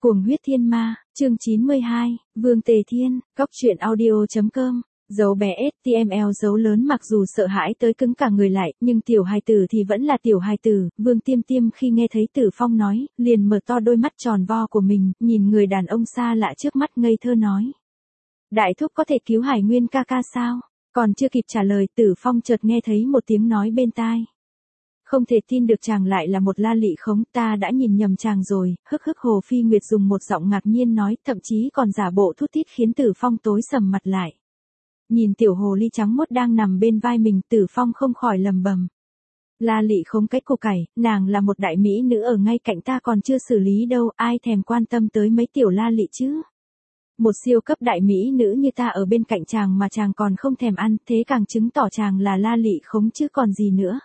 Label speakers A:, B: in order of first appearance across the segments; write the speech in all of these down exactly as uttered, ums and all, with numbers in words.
A: Cuồng huyết thiên ma, chương chín mươi hai, Vương Tề Thiên, Cóc truyện audio.com. Dấu bé ét tê em lờ dấu lớn mặc dù sợ hãi tới cứng cả người lại, nhưng tiểu hài tử thì vẫn là tiểu hài tử. Vương Tiêm Tiêm khi nghe thấy Tử Phong nói, liền mở to đôi mắt tròn vo của mình, nhìn người đàn ông xa lạ trước mắt ngây thơ nói. Đại thúc có thể cứu Hải Nguyên ca ca sao? Còn chưa kịp trả lời, Tử Phong chợt nghe thấy một tiếng nói bên tai. Không thể tin được chàng lại là một La Lị Khống, ta đã nhìn nhầm chàng rồi. Hức hức Hồ Phi Nguyệt dùng một giọng ngạc nhiên nói, thậm chí còn giả bộ thút thít khiến Tử Phong tối sầm mặt lại. Nhìn tiểu hồ ly trắng mốt đang nằm bên vai mình, Tử Phong không khỏi lầm bầm. La Lị Khống cái củ cải, nàng là một đại mỹ nữ ở ngay cạnh ta còn chưa xử lý đâu, ai thèm quan tâm tới mấy tiểu La Lị chứ. Một siêu cấp đại mỹ nữ như ta ở bên cạnh chàng mà chàng còn không thèm ăn, thế càng chứng tỏ chàng là La Lị Khống chứ còn gì nữa.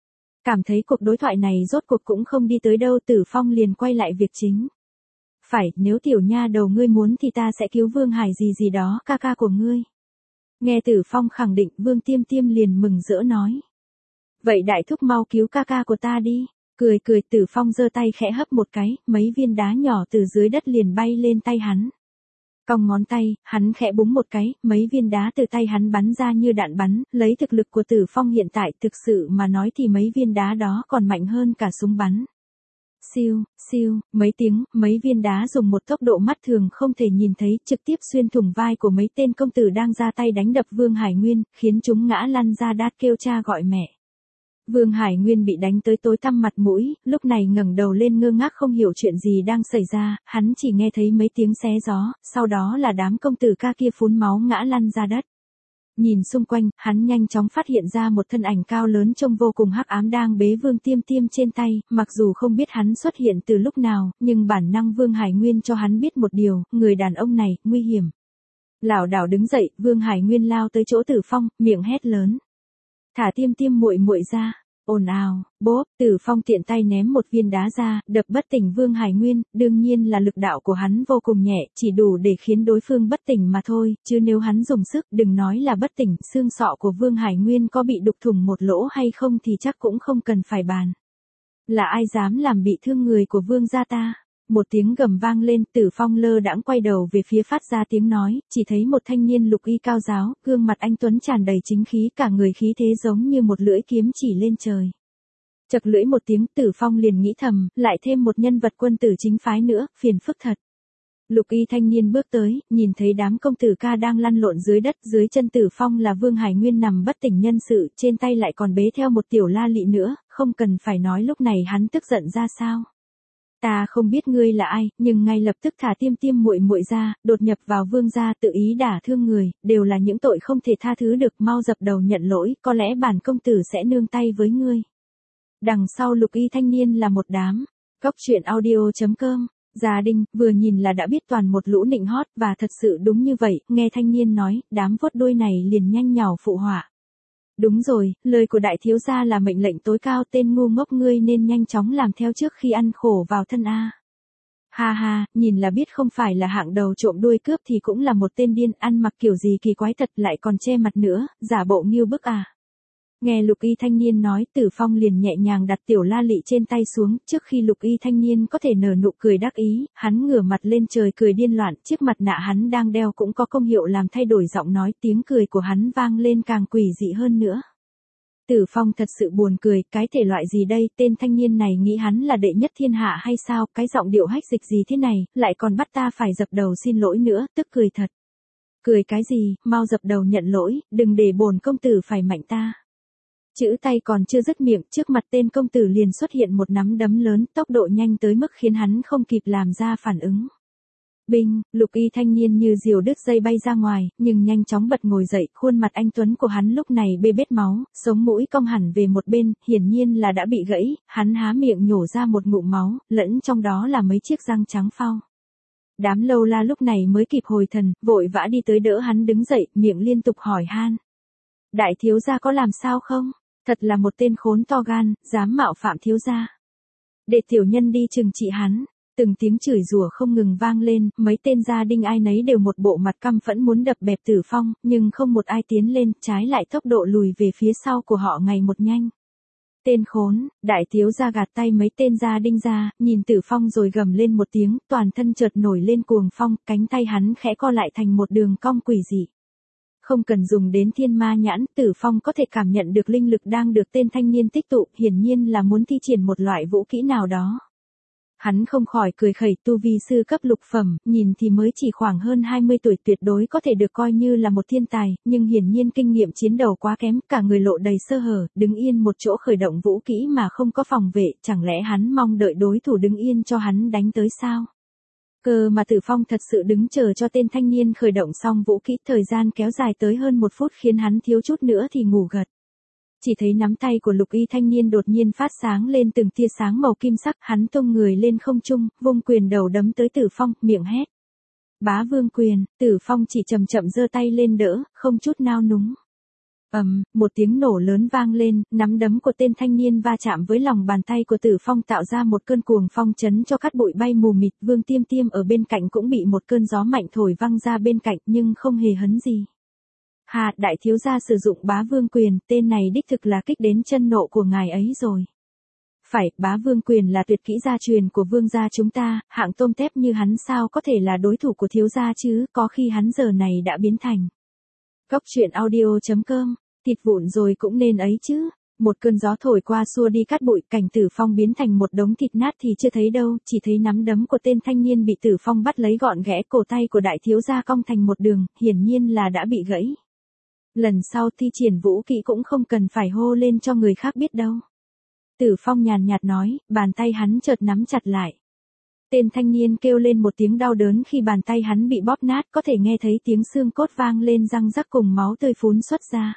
A: Cảm thấy cuộc đối thoại này rốt cuộc cũng không đi tới đâu, Tử Phong liền quay lại việc chính. Phải, nếu tiểu nha đầu ngươi muốn thì ta sẽ cứu Vương Hải gì gì đó, ca ca của ngươi. Nghe Tử Phong khẳng định, Vương Tiêm Tiêm liền mừng rỡ nói. Vậy đại thúc mau cứu ca ca của ta đi. Cười cười, Tử Phong giơ tay khẽ hấp một cái, mấy viên đá nhỏ từ dưới đất liền bay lên tay hắn. Cong ngón tay, hắn khẽ búng một cái, mấy viên đá từ tay hắn bắn ra như đạn bắn, lấy thực lực của Tử Phong hiện tại thực sự mà nói thì mấy viên đá đó còn mạnh hơn cả súng bắn. Siêu, siêu, mấy tiếng, mấy viên đá dùng một tốc độ mắt thường không thể nhìn thấy trực tiếp xuyên thủng vai của mấy tên công tử đang ra tay đánh đập Vương Hải Nguyên, khiến chúng ngã lăn ra đát kêu cha gọi mẹ. Vương Hải Nguyên bị đánh tới tối tăm mặt mũi, lúc này ngẩng đầu lên ngơ ngác không hiểu chuyện gì đang xảy ra, hắn chỉ nghe thấy mấy tiếng xé gió, sau đó là đám công tử ca kia phun máu ngã lăn ra đất. Nhìn xung quanh, hắn nhanh chóng phát hiện ra một thân ảnh cao lớn trông vô cùng hắc ám đang bế Vương Tiêm Tiêm trên tay, mặc dù không biết hắn xuất hiện từ lúc nào, nhưng bản năng Vương Hải Nguyên cho hắn biết một điều, người đàn ông này, nguy hiểm. Lảo đảo đứng dậy, Vương Hải Nguyên lao tới chỗ Tử Phong, miệng hét lớn. Thả Tiêm Tiêm muội muội ra. Ồn ào, bốp, Tử Phong tiện tay ném một viên đá ra, đập bất tỉnh Vương Hải Nguyên, đương nhiên là lực đạo của hắn vô cùng nhẹ, chỉ đủ để khiến đối phương bất tỉnh mà thôi, chứ nếu hắn dùng sức, đừng nói là bất tỉnh, xương sọ của Vương Hải Nguyên có bị đục thủng một lỗ hay không thì chắc cũng không cần phải bàn. Là ai dám làm bị thương người của Vương gia ta? Một tiếng gầm vang lên, Tử Phong lơ đãng quay đầu về phía phát ra tiếng nói, chỉ thấy một thanh niên lục y cao giáo, gương mặt anh tuấn tràn đầy chính khí, cả người khí thế giống như một lưỡi kiếm chỉ lên trời. Chật lưỡi một tiếng, Tử Phong liền nghĩ thầm, lại thêm một nhân vật quân tử chính phái nữa, phiền phức thật. Lục y thanh niên bước tới, nhìn thấy đám công tử ca đang lăn lộn dưới đất, dưới chân Tử Phong là Vương Hải Nguyên nằm bất tỉnh nhân sự, trên tay lại còn bế theo một tiểu La Lị nữa, không cần phải nói lúc này hắn tức giận ra sao. Ta không biết ngươi là ai, nhưng ngay lập tức thả Tiêm Tiêm muội muội ra, đột nhập vào Vương gia tự ý đả thương người, đều là những tội không thể tha thứ được, mau dập đầu nhận lỗi, có lẽ bản công tử sẽ nương tay với ngươi. Đằng sau lục y thanh niên là một đám. Cóc truyện audio.com. Gia Đình, vừa nhìn là đã biết toàn một lũ nịnh hót, và thật sự đúng như vậy, nghe thanh niên nói, đám vuốt đuôi này liền nhanh nhảu phụ họa. Đúng rồi, lời của đại thiếu gia là mệnh lệnh tối cao, tên ngu ngốc ngươi nên nhanh chóng làm theo trước khi ăn khổ vào thân a. Ha ha, nhìn là biết không phải là hạng đầu trộm đuôi cướp thì cũng là một tên điên, ăn mặc kiểu gì kỳ quái thật, lại còn che mặt nữa, giả bộ nghiêu bức à. Nghe lục y thanh niên nói, Tử Phong liền nhẹ nhàng đặt tiểu La Lị trên tay xuống, trước khi lục y thanh niên có thể nở nụ cười đắc ý, hắn ngửa mặt lên trời cười điên loạn, chiếc mặt nạ hắn đang đeo cũng có công hiệu làm thay đổi giọng nói, tiếng cười của hắn vang lên càng quỷ dị hơn nữa. Tử Phong thật sự buồn cười, cái thể loại gì đây, tên thanh niên này nghĩ hắn là đệ nhất thiên hạ hay sao, cái giọng điệu hách dịch gì thế này, lại còn bắt ta phải dập đầu xin lỗi nữa, tức cười thật. Cười cái gì, mau dập đầu nhận lỗi, đừng để bổn công tử phải mạnh ta. Chữ tay còn chưa dứt miệng, trước mặt tên công tử liền xuất hiện một nắm đấm lớn, tốc độ nhanh tới mức khiến hắn không kịp làm ra phản ứng. Binh, lục y thanh niên như diều đứt dây bay ra ngoài, nhưng nhanh chóng bật ngồi dậy, khuôn mặt anh tuấn của hắn lúc này bê bết máu, sống mũi cong hẳn về một bên, hiển nhiên là đã bị gãy, hắn há miệng nhổ ra một ngụm máu, lẫn trong đó là mấy chiếc răng trắng phau. Đám lâu la lúc này mới kịp hồi thần, vội vã đi tới đỡ hắn đứng dậy, miệng liên tục hỏi han. Đại thiếu gia có làm sao không? Thật là một tên khốn to gan, dám mạo phạm thiếu gia. Để tiểu nhân đi trừng trị hắn. Từng tiếng chửi rủa không ngừng vang lên, mấy tên gia đình ai nấy đều một bộ mặt căm phẫn muốn đập bẹp Tử Phong, nhưng không một ai tiến lên, trái lại tốc độ lùi về phía sau của họ ngày một nhanh. Tên khốn, đại thiếu gia gạt tay mấy tên gia đinh ra, nhìn Tử Phong rồi gầm lên một tiếng, toàn thân chợt nổi lên cuồng phong, cánh tay hắn khẽ co lại thành một đường cong quỷ dị. Không cần dùng đến thiên ma nhãn, Tử Phong có thể cảm nhận được linh lực đang được tên thanh niên tích tụ, hiển nhiên là muốn thi triển một loại vũ kỹ nào đó. Hắn không khỏi cười khẩy, tu vi sư cấp lục phẩm, nhìn thì mới chỉ khoảng hơn hai mươi tuổi, tuyệt đối có thể được coi như là một thiên tài, nhưng hiển nhiên kinh nghiệm chiến đấu quá kém, cả người lộ đầy sơ hở, đứng yên một chỗ khởi động vũ kỹ mà không có phòng vệ, chẳng lẽ hắn mong đợi đối thủ đứng yên cho hắn đánh tới sao? Cơ mà Tử Phong thật sự đứng chờ cho tên thanh niên khởi động xong vũ kỹ, thời gian kéo dài tới hơn một phút khiến hắn thiếu chút nữa thì ngủ gật. Chỉ thấy nắm tay của lục y thanh niên đột nhiên phát sáng lên từng tia sáng màu kim sắc, hắn tung người lên không trung, vung quyền đầu đấm tới Tử Phong, miệng hét. Bá vương quyền, Tử Phong chỉ chậm chậm giơ tay lên đỡ, không chút nao núng. ầm, um, một tiếng nổ lớn vang lên, nắm đấm của tên thanh niên va chạm với lòng bàn tay của Tử Phong tạo ra một cơn cuồng phong chấn cho cát bụi bay mù mịt, Vương Tiêm Tiêm ở bên cạnh cũng bị một cơn gió mạnh thổi văng ra bên cạnh nhưng không hề hấn gì. Hà, đại thiếu gia sử dụng bá vương quyền, tên này đích thực là kích đến chân nộ của ngài ấy rồi. Phải, bá vương quyền là tuyệt kỹ gia truyền của vương gia chúng ta, hạng tôm tép như hắn sao có thể là đối thủ của thiếu gia chứ, có khi hắn giờ này đã biến thành. Góc truyện audio chấm com, thịt vụn rồi cũng nên ấy chứ. Một cơn gió thổi qua xua đi cát bụi, cảnh Tử Phong biến thành một đống thịt nát thì chưa thấy đâu, chỉ thấy nắm đấm của tên thanh niên bị Tử Phong bắt lấy gọn ghẽ, cổ tay của đại thiếu gia cong thành một đường, hiển nhiên là đã bị gãy. Lần sau thi triển vũ kỹ cũng không cần phải hô lên cho người khác biết đâu. Tử Phong nhàn nhạt nói, bàn tay hắn chợt nắm chặt lại. Tên thanh niên kêu lên một tiếng đau đớn khi bàn tay hắn bị bóp nát, có thể nghe thấy tiếng xương cốt vang lên răng rắc cùng máu tươi phún xuất ra.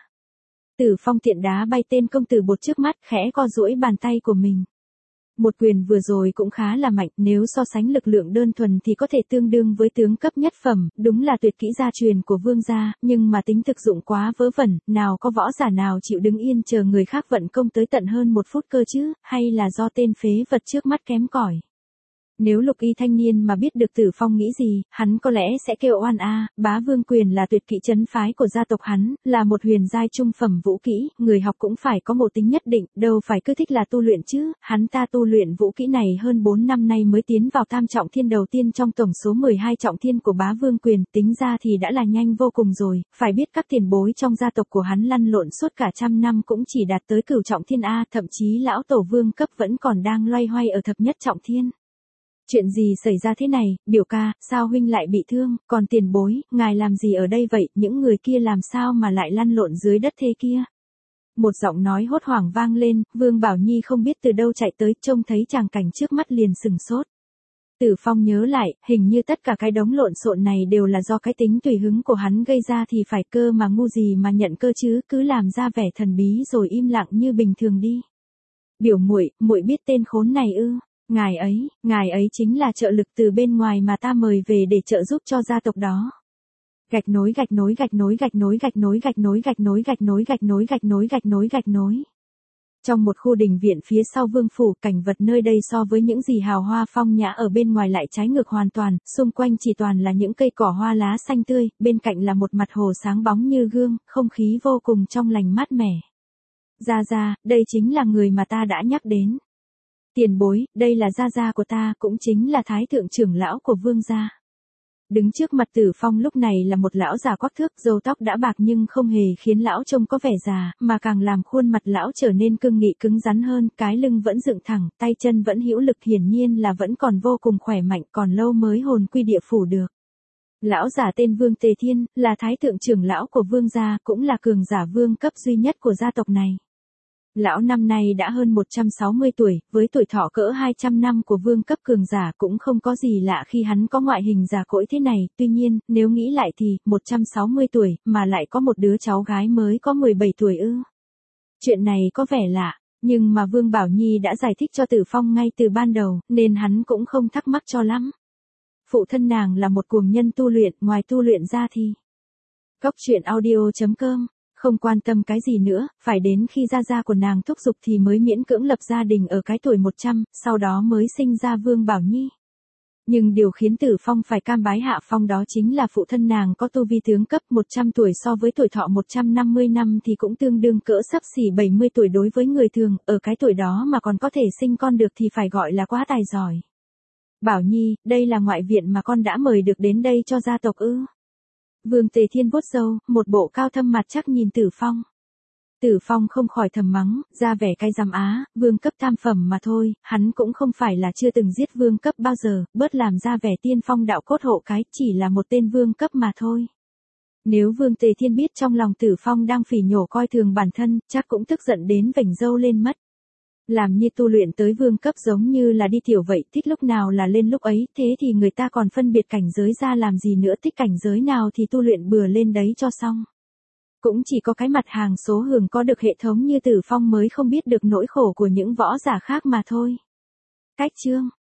A: Tử Phong tiện đá bay tên công tử bột trước mắt, khẽ co duỗi bàn tay của mình. Một quyền vừa rồi cũng khá là mạnh, nếu so sánh lực lượng đơn thuần thì có thể tương đương với tướng cấp nhất phẩm, đúng là tuyệt kỹ gia truyền của vương gia, nhưng mà tính thực dụng quá vớ vẩn, nào có võ giả nào chịu đứng yên chờ người khác vận công tới tận hơn một phút cơ chứ, hay là do tên phế vật trước mắt kém cỏi. Nếu lục y thanh niên mà biết được Tử Phong nghĩ gì, hắn có lẽ sẽ kêu oan a, bá vương quyền là tuyệt kỹ trấn phái của gia tộc hắn, là một huyền giai trung phẩm vũ kỹ, người học cũng phải có một tính nhất định, đâu phải cứ thích là tu luyện chứ, hắn ta tu luyện vũ kỹ này hơn bốn năm nay mới tiến vào tam trọng thiên đầu tiên trong tổng số mười hai trọng thiên của bá vương quyền, tính ra thì đã là nhanh vô cùng rồi, phải biết các tiền bối trong gia tộc của hắn lăn lộn suốt cả trăm năm cũng chỉ đạt tới cửu trọng thiên a, thậm chí lão tổ vương cấp vẫn còn đang loay hoay ở thập nhất trọng thiên. Chuyện gì xảy ra thế này, biểu ca, sao huynh lại bị thương, còn tiền bối, ngài làm gì ở đây vậy, những người kia làm sao mà lại lăn lộn dưới đất thế kia. Một giọng nói hốt hoảng vang lên, Vương Bảo Nhi không biết từ đâu chạy tới, trông thấy tràng cảnh trước mắt liền sừng sốt. Tử Phong nhớ lại, hình như tất cả cái đống lộn xộn này đều là do cái tính tùy hứng của hắn gây ra thì phải, cơ mà ngu gì mà nhận cơ chứ, cứ làm ra vẻ thần bí rồi im lặng như bình thường đi. Biểu muội, muội biết tên khốn này ư? Ngài ấy, ngài ấy chính là trợ lực từ bên ngoài mà ta mời về để trợ giúp cho gia tộc đó. Gạch nối gạch nối gạch nối gạch nối gạch nối gạch nối gạch nối gạch nối gạch nối gạch nối gạch nối gạch nối. Trong một khu đình viện phía sau vương phủ, cảnh vật nơi đây so với những gì hào hoa phong nhã ở bên ngoài lại trái ngược hoàn toàn, xung quanh chỉ toàn là những cây cỏ hoa lá xanh tươi, bên cạnh là một mặt hồ sáng bóng như gương, không khí vô cùng trong lành mát mẻ. Gia Gia, đây chính là người mà ta đã nhắc đến. Tiền bối, đây là gia gia của ta, cũng chính là thái thượng trưởng lão của vương gia. Đứng trước mặt Tử Phong lúc này là một lão già quắc thước, râu tóc đã bạc nhưng không hề khiến lão trông có vẻ già, mà càng làm khuôn mặt lão trở nên cương nghị cứng rắn hơn, cái lưng vẫn dựng thẳng, tay chân vẫn hữu lực, hiển nhiên là vẫn còn vô cùng khỏe mạnh, còn lâu mới hồn quy địa phủ được. Lão giả tên Vương Tề Thiên, là thái thượng trưởng lão của vương gia, cũng là cường giả vương cấp duy nhất của gia tộc này. Lão năm nay đã hơn một trăm sáu mươi tuổi, với tuổi thọ cỡ hai trăm năm của vương cấp cường giả cũng không có gì lạ khi hắn có ngoại hình già cỗi thế này, tuy nhiên, nếu nghĩ lại thì, một trăm sáu mươi tuổi, mà lại có một đứa cháu gái mới có mười bảy tuổi ư. Chuyện này có vẻ lạ, nhưng mà Vương Bảo Nhi đã giải thích cho Tử Phong ngay từ ban đầu, nên hắn cũng không thắc mắc cho lắm. Phụ thân nàng là một cuồng nhân tu luyện, ngoài tu luyện ra thì... Góc truyện audio chấm com không quan tâm cái gì nữa, phải đến khi gia gia của nàng thúc giục thì mới miễn cưỡng lập gia đình ở cái tuổi một trăm, sau đó mới sinh ra Vương Bảo Nhi. Nhưng điều khiến Tử Phong phải cam bái hạ phong đó chính là phụ thân nàng có tu vi tướng cấp một trăm tuổi, so với tuổi thọ một trăm năm mươi năm thì cũng tương đương cỡ sắp xỉ bảy mươi tuổi đối với người thường, ở cái tuổi đó mà còn có thể sinh con được thì phải gọi là quá tài giỏi. Bảo Nhi, đây là ngoại viện mà con đã mời được đến đây cho gia tộc ư? Vương Tề Thiên vuốt râu, một bộ cao thâm mặt chắc nhìn Tử Phong. Tử Phong không khỏi thầm mắng, ra vẻ cay răm á, vương cấp tam phẩm mà thôi, hắn cũng không phải là chưa từng giết vương cấp bao giờ, bớt làm ra vẻ tiên phong đạo cốt hộ cái, chỉ là một tên vương cấp mà thôi. Nếu Vương Tề Thiên biết trong lòng Tử Phong đang phỉ nhổ coi thường bản thân, chắc cũng tức giận đến vểnh râu lên mất. Làm như tu luyện tới vương cấp giống như là đi tiểu vậy, thích lúc nào là lên lúc ấy, thế thì người ta còn phân biệt cảnh giới ra làm gì nữa, thích cảnh giới nào thì tu luyện bừa lên đấy cho xong. Cũng chỉ có cái mặt hàng số hưởng có được hệ thống như Tử Phong mới không biết được nỗi khổ của những võ giả khác mà thôi. Cách chương